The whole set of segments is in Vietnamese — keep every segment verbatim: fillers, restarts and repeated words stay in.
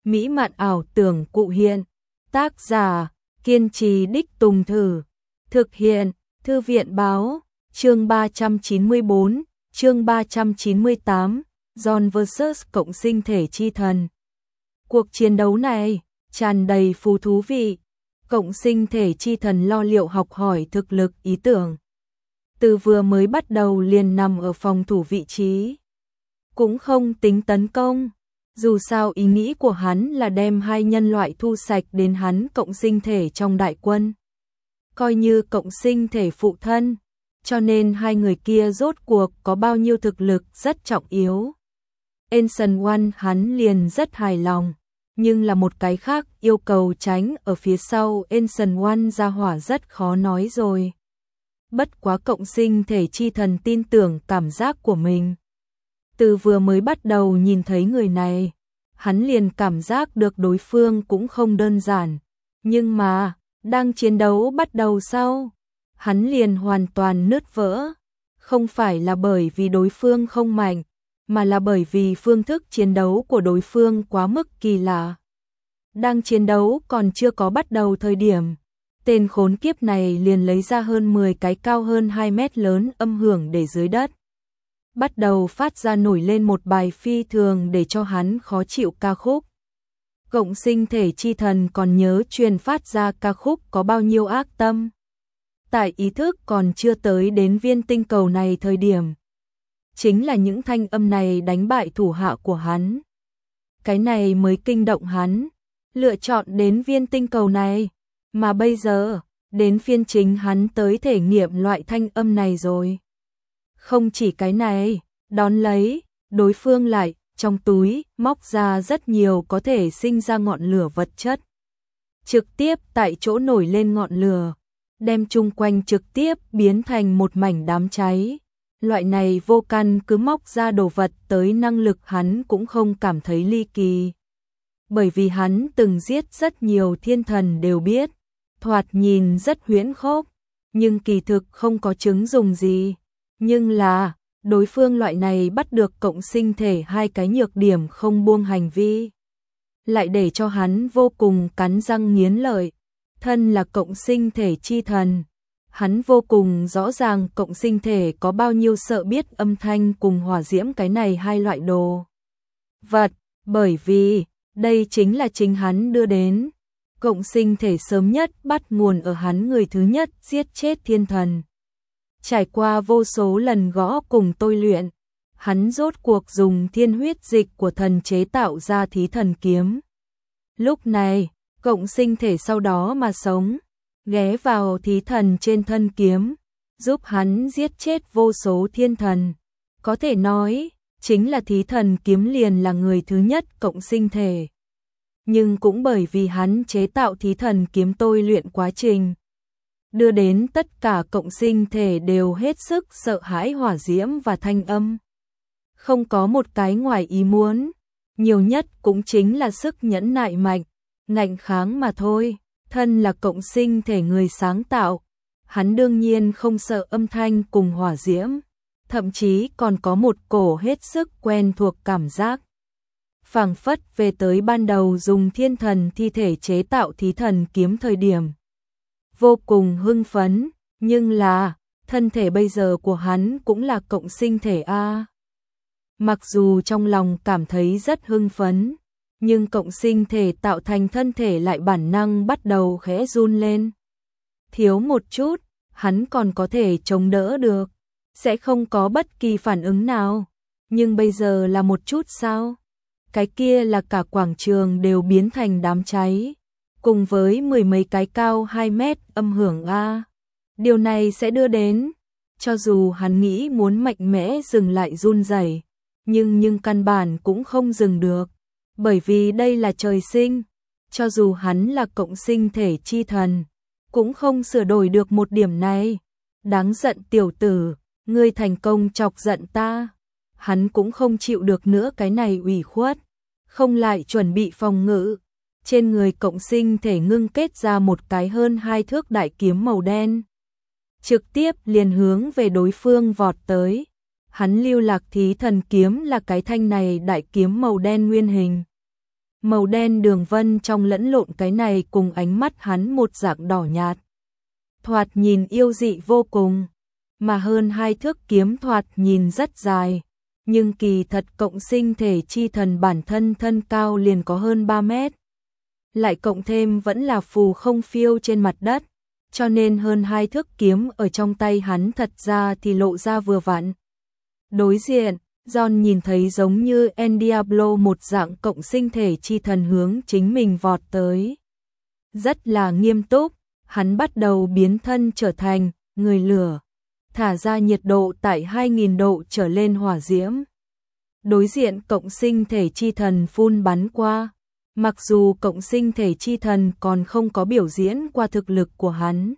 mỹ mạn ảo tưởng cụ hiện. Tác giả, kiên trì đích tùng thử. Thực hiện, Thư viện báo, chương ba trăm chín mươi bốn, chương ba trăm chín mươi tám, John versus cộng sinh thể chi thần. Cuộc chiến đấu này, tràn đầy phù thú vị. Cộng sinh thể chi thần lo liệu học hỏi thực lực ý tưởng. Từ vừa mới bắt đầu liền nằm ở phòng thủ vị trí. Cũng không tính tấn công. Dù sao ý nghĩ của hắn là đem hai nhân loại thu sạch đến hắn cộng sinh thể trong đại quân. Coi như cộng sinh thể phụ thân. Cho nên hai người kia rốt cuộc có bao nhiêu thực lực rất trọng yếu. Ancient One hắn liền rất hài lòng. Nhưng là một cái khác yêu cầu tránh ở phía sau Ancient One ra hỏa rất khó nói rồi. Bất quá cộng sinh thể chi thần tin tưởng cảm giác của mình. Từ vừa mới bắt đầu nhìn thấy người này, hắn liền cảm giác được đối phương cũng không đơn giản. Nhưng mà, đang chiến đấu bắt đầu sau, hắn liền hoàn toàn nứt vỡ. Không phải là bởi vì đối phương không mạnh, mà là bởi vì phương thức chiến đấu của đối phương quá mức kỳ lạ. Đang chiến đấu còn chưa có bắt đầu thời điểm, tên khốn kiếp này liền lấy ra hơn mười cái cao hơn hai mét lớn âm hưởng để dưới đất. Bắt đầu phát ra nổi lên một bài phi thường để cho hắn khó chịu ca khúc. Cộng sinh thể chi thần còn nhớ truyền phát ra ca khúc có bao nhiêu ác tâm. Tại ý thức còn chưa tới đến viên tinh cầu này thời điểm. Chính là những thanh âm này đánh bại thủ hạ của hắn. Cái này mới kinh động hắn. Lựa chọn đến viên tinh cầu này. Mà bây giờ, đến phiên chính hắn tới thể nghiệm loại thanh âm này rồi. Không chỉ cái này, đón lấy, đối phương lại, trong túi, móc ra rất nhiều có thể sinh ra ngọn lửa vật chất. Trực tiếp tại chỗ nổi lên ngọn lửa, đem chung quanh trực tiếp biến thành một mảnh đám cháy. Loại này vô căn cứ móc ra đồ vật tới năng lực hắn cũng không cảm thấy ly kỳ. Bởi vì hắn từng giết rất nhiều thiên thần đều biết, thoạt nhìn rất huyễn khốc, nhưng kỳ thực không có chứng dùng gì. Nhưng là, đối phương loại này bắt được cộng sinh thể hai cái nhược điểm không buông hành vi. Lại để cho hắn vô cùng cắn răng nghiến lợi. Thân là cộng sinh thể chi thần. Hắn vô cùng rõ ràng cộng sinh thể có bao nhiêu sợ biết âm thanh cùng hỏa diễm cái này hai loại đồ vật. Bởi vì, đây chính là chính hắn đưa đến. Cộng sinh thể sớm nhất bắt nguồn ở hắn người thứ nhất giết chết thiên thần. Trải qua vô số lần gõ cùng tôi luyện, hắn rốt cuộc dùng thiên huyết dịch của thần chế tạo ra thí thần kiếm. Lúc này, cộng sinh thể sau đó mà sống, ghé vào thí thần trên thân kiếm, giúp hắn giết chết vô số thiên thần. Có thể nói, chính là thí thần kiếm liền là người thứ nhất cộng sinh thể. Nhưng cũng bởi vì hắn chế tạo thí thần kiếm tôi luyện quá trình, đưa đến tất cả cộng sinh thể đều hết sức sợ hãi hỏa diễm và thanh âm. Không có một cái ngoài ý muốn, nhiều nhất cũng chính là sức nhẫn nại mạnh, ngạnh kháng mà thôi. Thân là cộng sinh thể người sáng tạo, hắn đương nhiên không sợ âm thanh cùng hỏa diễm, thậm chí còn có một cổ hết sức quen thuộc cảm giác. Phảng phất về tới ban đầu dùng thiên thần thi thể chế tạo thí thần kiếm thời điểm. Vô cùng hưng phấn, nhưng là, thân thể bây giờ của hắn cũng là cộng sinh thể A. Mặc dù trong lòng cảm thấy rất hưng phấn, nhưng cộng sinh thể tạo thành thân thể lại bản năng bắt đầu khẽ run lên. Thiếu một chút, hắn còn có thể chống đỡ được, sẽ không có bất kỳ phản ứng nào. Nhưng bây giờ là một chút sao? Cái kia là cả quảng trường đều biến thành đám cháy. Cùng với mười mấy cái cao hai mét âm hưởng A. Điều này sẽ đưa đến, cho dù hắn nghĩ muốn mạnh mẽ dừng lại run rẩy, nhưng nhưng căn bản cũng không dừng được. Bởi vì đây là trời sinh, cho dù hắn là cộng sinh thể chi thần, cũng không sửa đổi được một điểm này. Đáng giận tiểu tử, ngươi thành công chọc giận ta. Hắn cũng không chịu được nữa cái này ủy khuất, không lại chuẩn bị phòng ngự. Trên người cộng sinh thể ngưng kết ra một cái hơn hai thước đại kiếm màu đen. Trực tiếp liền hướng về đối phương vọt tới. Hắn lưu lạc thí thần kiếm là cái thanh này đại kiếm màu đen nguyên hình. Màu đen đường vân trong lẫn lộn cái này cùng ánh mắt hắn một dạng đỏ nhạt. Thoạt nhìn yêu dị vô cùng, mà hơn hai thước kiếm thoạt nhìn rất dài, nhưng kỳ thật cộng sinh thể chi thần bản thân thân cao liền có hơn ba mét. Lại cộng thêm vẫn là phù không phiêu trên mặt đất, cho nên hơn hai thước kiếm ở trong tay hắn thật ra thì lộ ra vừa vặn. Đối diện, John nhìn thấy giống như El Diablo một dạng cộng sinh thể chi thần hướng chính mình vọt tới. Rất là nghiêm túc, hắn bắt đầu biến thân trở thành người lửa, thả ra nhiệt độ tại hai nghìn độ trở lên hỏa diễm. Đối diện cộng sinh thể chi thần phun bắn qua, mặc dù cộng sinh thể chi thần còn không có biểu diễn qua thực lực của hắn.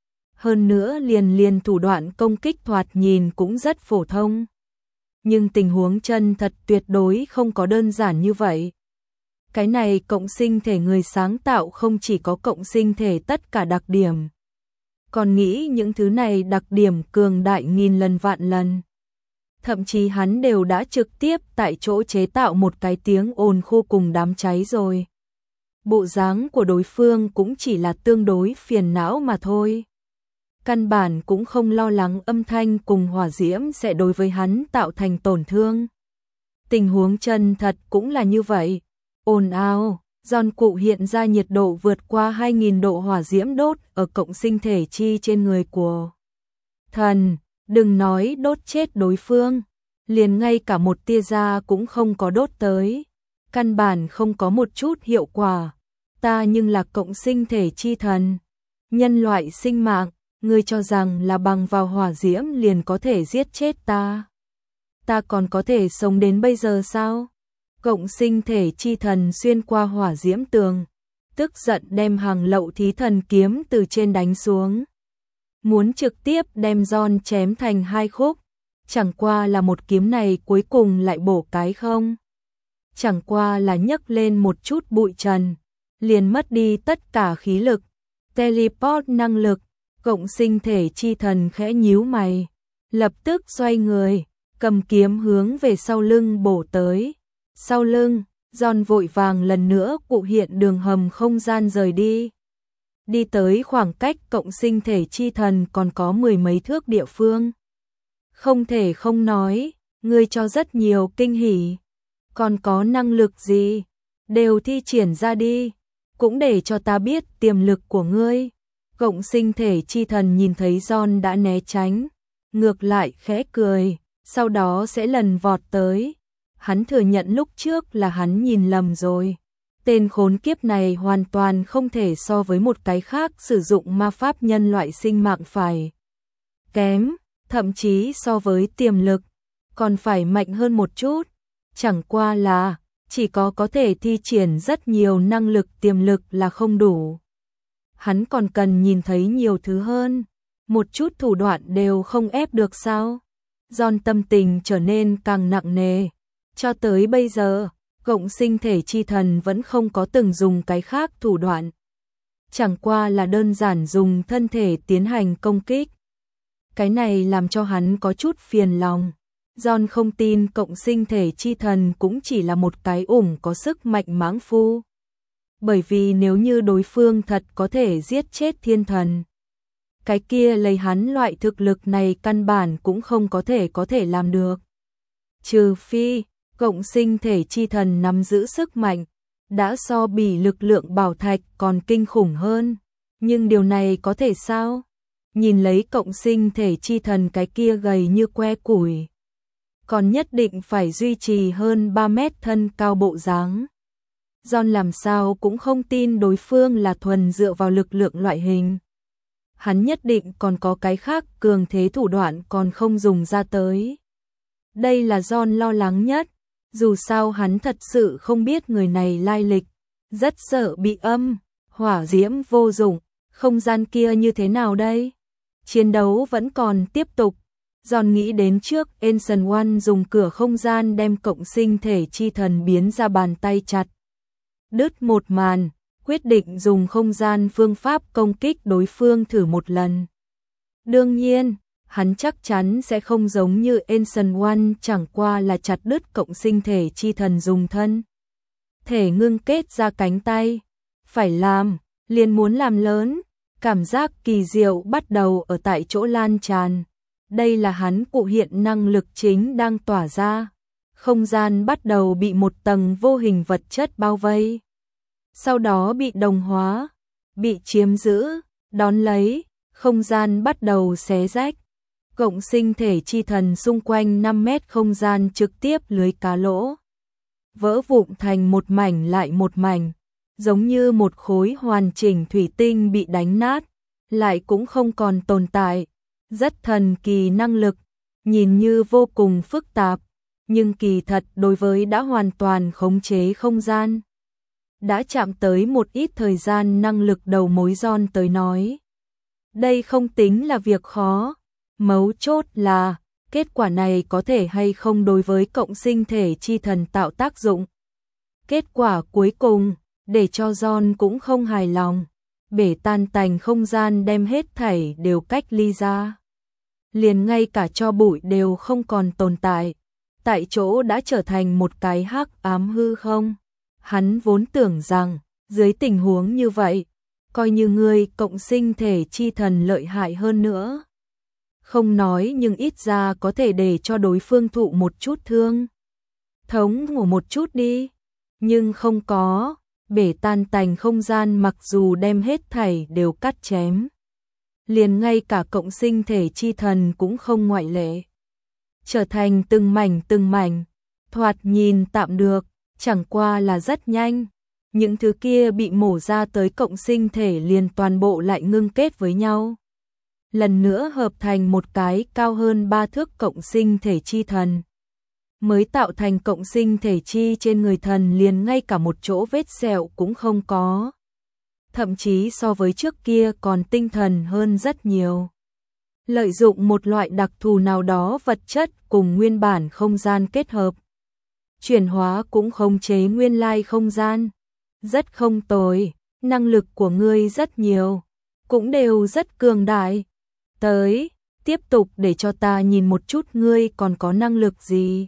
Hơn nữa liền liền thủ đoạn công kích thoạt nhìn cũng rất phổ thông. Nhưng tình huống chân thật tuyệt đối không có đơn giản như vậy. Cái này cộng sinh thể người sáng tạo không chỉ có cộng sinh thể tất cả đặc điểm, còn nghĩ những thứ này đặc điểm cường đại nghìn lần vạn lần. Thậm chí hắn đều đã trực tiếp tại chỗ chế tạo một cái tiếng ồn khô cùng đám cháy rồi. Bộ dáng của đối phương cũng chỉ là tương đối phiền não mà thôi. Căn bản cũng không lo lắng âm thanh cùng hỏa diễm sẽ đối với hắn tạo thành tổn thương. Tình huống chân thật cũng là như vậy. Ồn ào, John cụ hiện ra nhiệt độ vượt qua hai nghìn độ hỏa diễm đốt ở cộng sinh thể chi trên người của thần. Đừng nói đốt chết đối phương, liền ngay cả một tia da cũng không có đốt tới. Căn bản không có một chút hiệu quả. Ta nhưng là cộng sinh thể chi thần, nhân loại sinh mạng, ngươi cho rằng là bằng vào hỏa diễm liền có thể giết chết ta. Ta còn có thể sống đến bây giờ sao? Cộng sinh thể chi thần xuyên qua hỏa diễm tường, tức giận đem hàng lậu thí thần kiếm từ trên đánh xuống. Muốn trực tiếp đem John chém thành hai khúc, chẳng qua là một kiếm này cuối cùng lại bổ cái không. Chẳng qua là nhấc lên một chút bụi trần, liền mất đi tất cả khí lực, teleport năng lực. Cộng sinh thể chi thần khẽ nhíu mày, lập tức xoay người, cầm kiếm hướng về sau lưng bổ tới. Sau lưng, John vội vàng lần nữa cụ hiện đường hầm không gian rời đi. Đi tới khoảng cách cộng sinh thể chi thần còn có mười mấy thước địa phương. Không thể không nói, ngươi cho rất nhiều kinh hỉ. Còn có năng lực gì? Đều thi triển ra đi, cũng để cho ta biết tiềm lực của ngươi. Cộng sinh thể chi thần nhìn thấy John đã né tránh, ngược lại khẽ cười, sau đó sẽ lần vọt tới. Hắn thừa nhận lúc trước là hắn nhìn lầm rồi. Tên khốn kiếp này hoàn toàn không thể so với một cái khác sử dụng ma pháp nhân loại sinh mạng phải kém, thậm chí so với tiềm lực, còn phải mạnh hơn một chút. Chẳng qua là, chỉ có có thể thi triển rất nhiều năng lực tiềm lực là không đủ. Hắn còn cần nhìn thấy nhiều thứ hơn, một chút thủ đoạn đều không ép được sao? John tâm tình trở nên càng nặng nề. Cho tới bây giờ, cộng sinh thể chi thần vẫn không có từng dùng cái khác thủ đoạn. Chẳng qua là đơn giản dùng thân thể tiến hành công kích. Cái này làm cho hắn có chút phiền lòng. John không tin cộng sinh thể chi thần cũng chỉ là một cái ủng có sức mạnh mãng phu. Bởi vì nếu như đối phương thật có thể giết chết thiên thần, cái kia lấy hắn loại thực lực này căn bản cũng không có thể có thể làm được. Trừ phi, cộng sinh thể chi thần nắm giữ sức mạnh, đã so bỉ lực lượng bảo thạch còn kinh khủng hơn. Nhưng điều này có thể sao? Nhìn lấy cộng sinh thể chi thần cái kia gầy như que củi, còn nhất định phải duy trì hơn ba mét thân cao bộ dáng. John làm sao cũng không tin đối phương là thuần dựa vào lực lượng loại hình. Hắn nhất định còn có cái khác cường thế thủ đoạn còn không dùng ra tới. Đây là John lo lắng nhất, dù sao hắn thật sự không biết người này lai lịch, rất sợ bị âm, hỏa diễm vô dụng, không gian kia như thế nào đây? Chiến đấu vẫn còn tiếp tục. John nghĩ đến trước Ancient One dùng cửa không gian đem cộng sinh thể chi thần biến ra bàn tay chặt đứt một màn, quyết định dùng không gian phương pháp công kích đối phương thử một lần. Đương nhiên, hắn chắc chắn sẽ không giống như Ancient One chẳng qua là chặt đứt cộng sinh thể chi thần dùng thân thể ngưng kết ra cánh tay. Phải làm, liền muốn làm lớn, cảm giác kỳ diệu bắt đầu ở tại chỗ lan tràn. Đây là hắn cụ hiện năng lực chính đang tỏa ra. Không gian bắt đầu bị một tầng vô hình vật chất bao vây. Sau đó bị đồng hóa, bị chiếm giữ, đón lấy, không gian bắt đầu xé rách. Cộng sinh thể chi thần xung quanh năm mét không gian trực tiếp lưới cá lỗ. Vỡ vụn thành một mảnh lại một mảnh, giống như một khối hoàn chỉnh thủy tinh bị đánh nát, lại cũng không còn tồn tại. Rất thần kỳ năng lực, nhìn như vô cùng phức tạp, nhưng kỳ thật đối với đã hoàn toàn khống chế không gian. Đã chạm tới một ít thời gian năng lực đầu mối John tới nói. Đây không tính là việc khó, mấu chốt là kết quả này có thể hay không đối với cộng sinh thể chi thần tạo tác dụng. Kết quả cuối cùng, để cho John cũng không hài lòng, bể tan tành không gian đem hết thảy đều cách ly ra. Liền ngay cả cho bụi đều không còn tồn tại, tại chỗ đã trở thành một cái hắc ám hư không. Hắn vốn tưởng rằng, dưới tình huống như vậy, coi như người cộng sinh thể chi thần lợi hại hơn nữa. Không nói nhưng ít ra có thể để cho đối phương thụ một chút thương. Thống ngủ một chút đi. Nhưng không có, bể tan tành không gian mặc dù đem hết thảy đều cắt chém. Liền ngay cả cộng sinh thể chi thần cũng không ngoại lệ. Trở thành từng mảnh từng mảnh, thoạt nhìn tạm được, chẳng qua là rất nhanh. Những thứ kia bị mổ ra tới cộng sinh thể liền toàn bộ lại ngưng kết với nhau. Lần nữa hợp thành một cái cao hơn ba thước cộng sinh thể chi thần. Mới tạo thành cộng sinh thể chi trên người thần liền ngay cả một chỗ vết sẹo cũng không có. Thậm chí so với trước kia còn tinh thần hơn rất nhiều. Lợi dụng một loại đặc thù nào đó vật chất cùng nguyên bản không gian kết hợp. Chuyển hóa cũng khống chế nguyên lai không gian. Rất không tồi, năng lực của ngươi rất nhiều, cũng đều rất cường đại. Tới, tiếp tục để cho ta nhìn một chút ngươi còn có năng lực gì.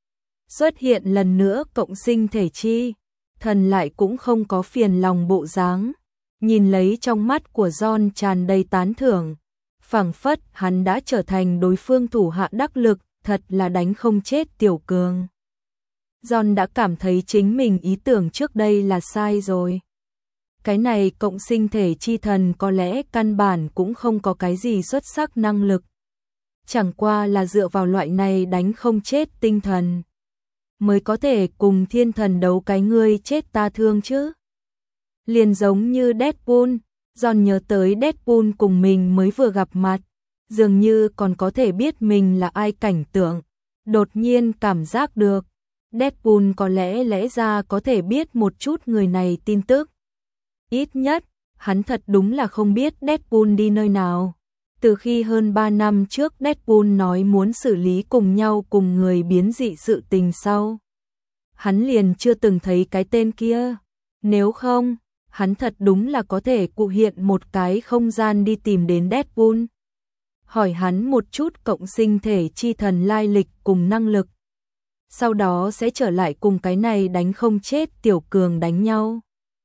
Xuất hiện lần nữa cộng sinh thể chi, thần lại cũng không có phiền lòng bộ dáng, nhìn lấy trong mắt của John tràn đầy tán thưởng, phảng phất hắn đã trở thành đối phương thủ hạ đắc lực, thật là đánh không chết tiểu cường. John đã cảm thấy chính mình ý tưởng trước đây là sai rồi. Cái này cộng sinh thể chi thần có lẽ căn bản cũng không có cái gì xuất sắc năng lực. Chẳng qua là dựa vào loại này đánh không chết tinh thần. Mới có thể cùng thiên thần đấu cái ngươi chết ta thương chứ. Liền giống như Deadpool, John nhớ tới Deadpool cùng mình mới vừa gặp mặt. Dường như còn có thể biết mình là ai cảnh tượng. Đột nhiên cảm giác được. Deadpool có lẽ lẽ ra có thể biết một chút người này tin tức. Ít nhất, hắn thật đúng là không biết Deadpool đi nơi nào. Từ khi hơn ba năm trước Deadpool nói muốn xử lý cùng nhau cùng người biến dị sự tình sau. Hắn liền chưa từng thấy cái tên kia. Nếu không, hắn thật đúng là có thể cụ hiện một cái không gian đi tìm đến Deadpool. Hỏi hắn một chút cộng sinh thể chi thần lai lịch cùng năng lực. Sau đó sẽ trở lại cùng cái này đánh không chết tiểu cường đánh nhau.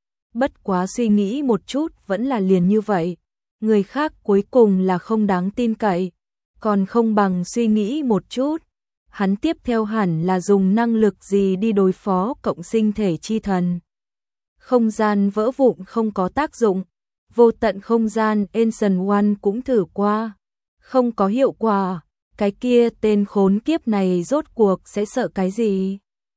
Bất quá suy nghĩ một chút vẫn là liền như vậy. Người khác cuối cùng là không đáng tin cậy. Còn không bằng suy nghĩ một chút. Hắn tiếp theo hẳn là dùng năng lực gì đi đối phó cộng sinh thể chi thần. Không gian vỡ vụn không có tác dụng. Vô tận không gian Ancient One cũng thử qua. Không có hiệu quả. Cái kia tên khốn kiếp này rốt cuộc sẽ sợ cái gì?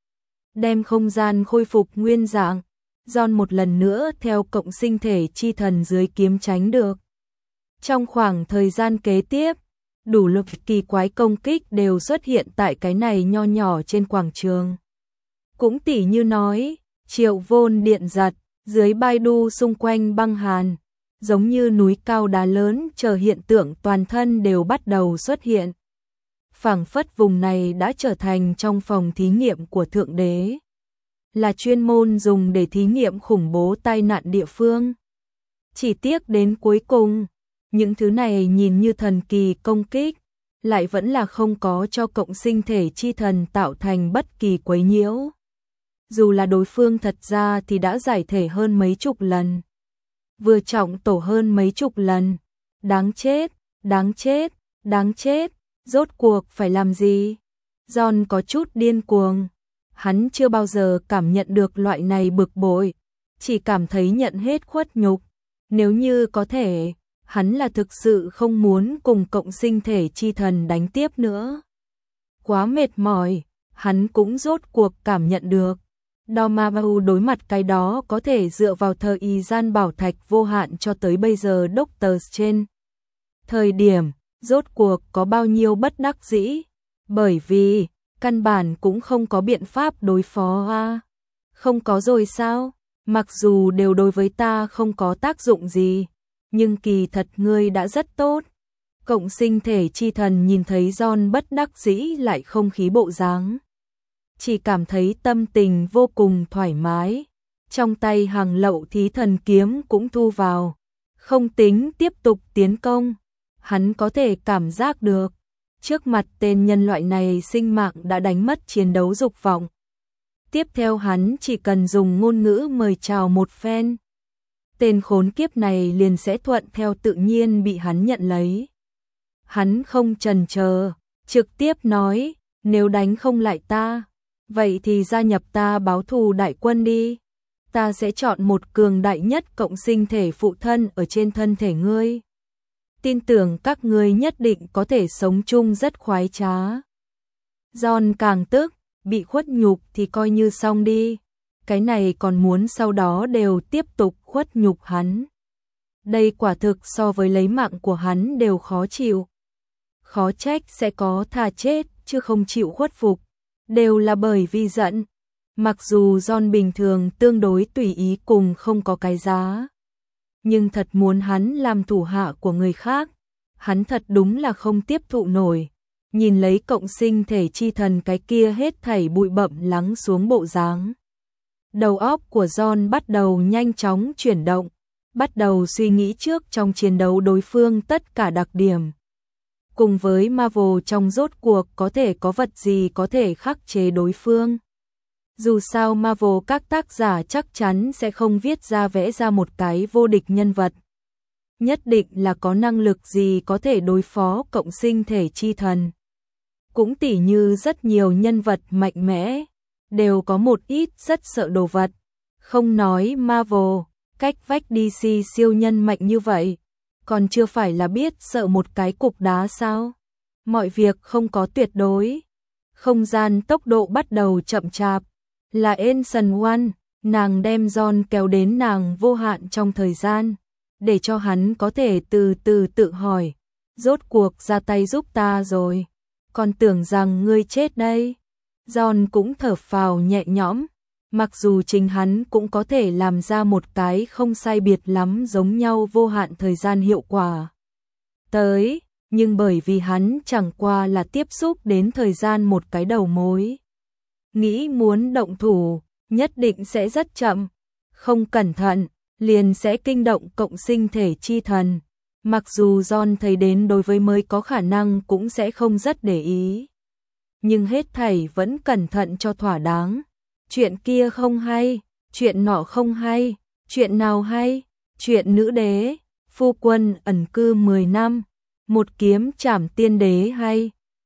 Đem không gian khôi phục nguyên dạng. John một lần nữa theo cộng sinh thể chi thần dưới kiếm tránh được. Trong khoảng thời gian kế tiếp, đủ lực kỳ quái công kích đều xuất hiện tại cái này nho nhỏ trên quảng trường. Cũng tỉ như nói, triệu vôn điện giật, dưới Baidu xung quanh băng hàn, giống như núi cao đá lớn chờ hiện tượng toàn thân đều bắt đầu xuất hiện. Phảng phất vùng này đã trở thành trong phòng thí nghiệm của Thượng Đế. Là chuyên môn dùng để thí nghiệm khủng bố tai nạn địa phương. Chỉ tiếc đến cuối cùng, những thứ này nhìn như thần kỳ công kích, lại vẫn là không có cho cộng sinh thể chi thần tạo thành bất kỳ quấy nhiễu. dù là đối phương thật ra thì đã giải thể hơn mấy chục lần. Vừa trọng tổ hơn mấy chục lần. Đáng chết, đáng chết, đáng chết, rốt cuộc phải làm gì? John có chút điên cuồng. Hắn chưa bao giờ cảm nhận được loại này bực bội, chỉ cảm thấy nhận hết khuất nhục. Nếu như có thể, hắn là thực sự không muốn cùng cộng sinh thể chi thần đánh tiếp nữa. Quá mệt mỏi, hắn cũng rốt cuộc cảm nhận được. Dormammu đối mặt cái đó có thể dựa vào thời gian bảo thạch vô hạn cho tới bây giờ Doctor Strange. Thời điểm, rốt cuộc có bao nhiêu bất đắc dĩ, bởi vì, căn bản cũng không có biện pháp đối phó a. Không có rồi sao? Mặc dù đều đối với ta không có tác dụng gì, nhưng kỳ thật ngươi đã rất tốt. Cộng sinh thể chi thần nhìn thấy John bất đắc dĩ lại không khí bộ dáng, chỉ cảm thấy tâm tình vô cùng thoải mái. Trong tay hàng lậu thí thần kiếm cũng thu vào, không tính tiếp tục tiến công. Hắn có thể cảm giác được, trước mặt tên nhân loại này sinh mạng đã đánh mất chiến đấu dục vọng. Tiếp theo hắn chỉ cần dùng ngôn ngữ mời chào một phen, tên khốn kiếp này liền sẽ thuận theo tự nhiên bị hắn nhận lấy. Hắn không chần chờ, trực tiếp nói, nếu đánh không lại ta, vậy thì gia nhập ta báo thù đại quân đi. Ta sẽ chọn một cường đại nhất cộng sinh thể phụ thân ở trên thân thể ngươi. Tin tưởng các ngươi nhất định có thể sống chung rất khoái trá. John càng tức, bị khuất nhục thì coi như xong đi. Cái này còn muốn sau đó đều tiếp tục khuất nhục hắn. Đây quả thực so với lấy mạng của hắn đều khó chịu. Khó trách sẽ có thà chết chứ không chịu khuất phục. Đều là bởi vì giận. Mặc dù John bình thường tương đối tùy ý cùng không có cái giá, nhưng thật muốn hắn làm thủ hạ của người khác, hắn thật đúng là không tiếp thụ nổi. Nhìn lấy cộng sinh thể chi thần cái kia hết thảy bụi bặm lắng xuống bộ dáng, đầu óc của John bắt đầu nhanh chóng chuyển động, bắt đầu suy nghĩ trước trong chiến đấu đối phương tất cả đặc điểm. Cùng với Marvel trong rốt cuộc có thể có vật gì có thể khắc chế đối phương. Dù sao Marvel các tác giả chắc chắn sẽ không viết ra vẽ ra một cái vô địch nhân vật. Nhất định là có năng lực gì có thể đối phó cộng sinh thể chi thần. Cũng tỉ như rất nhiều nhân vật mạnh mẽ, đều có một ít rất sợ đồ vật. Không nói Marvel, cách vách đê xê siêu nhân mạnh như vậy, còn chưa phải là biết sợ một cái cục đá sao? Mọi việc không có tuyệt đối. Không gian tốc độ bắt đầu chậm chạp. Là Ancient One, nàng đem John kéo đến nàng vô hạn trong thời gian, để cho hắn có thể từ từ tự hỏi, rốt cuộc ra tay giúp ta rồi, còn tưởng rằng ngươi chết đây. John cũng thở phào nhẹ nhõm, mặc dù chính hắn cũng có thể làm ra một cái không sai biệt lắm giống nhau vô hạn thời gian hiệu quả. Tới, nhưng bởi vì hắn chẳng qua là tiếp xúc đến thời gian một cái đầu mối. Nghĩ muốn động thủ, nhất định sẽ rất chậm, không cẩn thận, liền sẽ kinh động cộng sinh thể chi thần. Mặc dù John thấy đến đối với mới có khả năng cũng sẽ không rất để ý. Nhưng hết thảy vẫn cẩn thận cho thỏa đáng. Chuyện kia không hay, chuyện nọ không hay, chuyện nào hay, chuyện nữ đế, phu quân ẩn cư mười năm, một kiếm trảm tiên đế hay.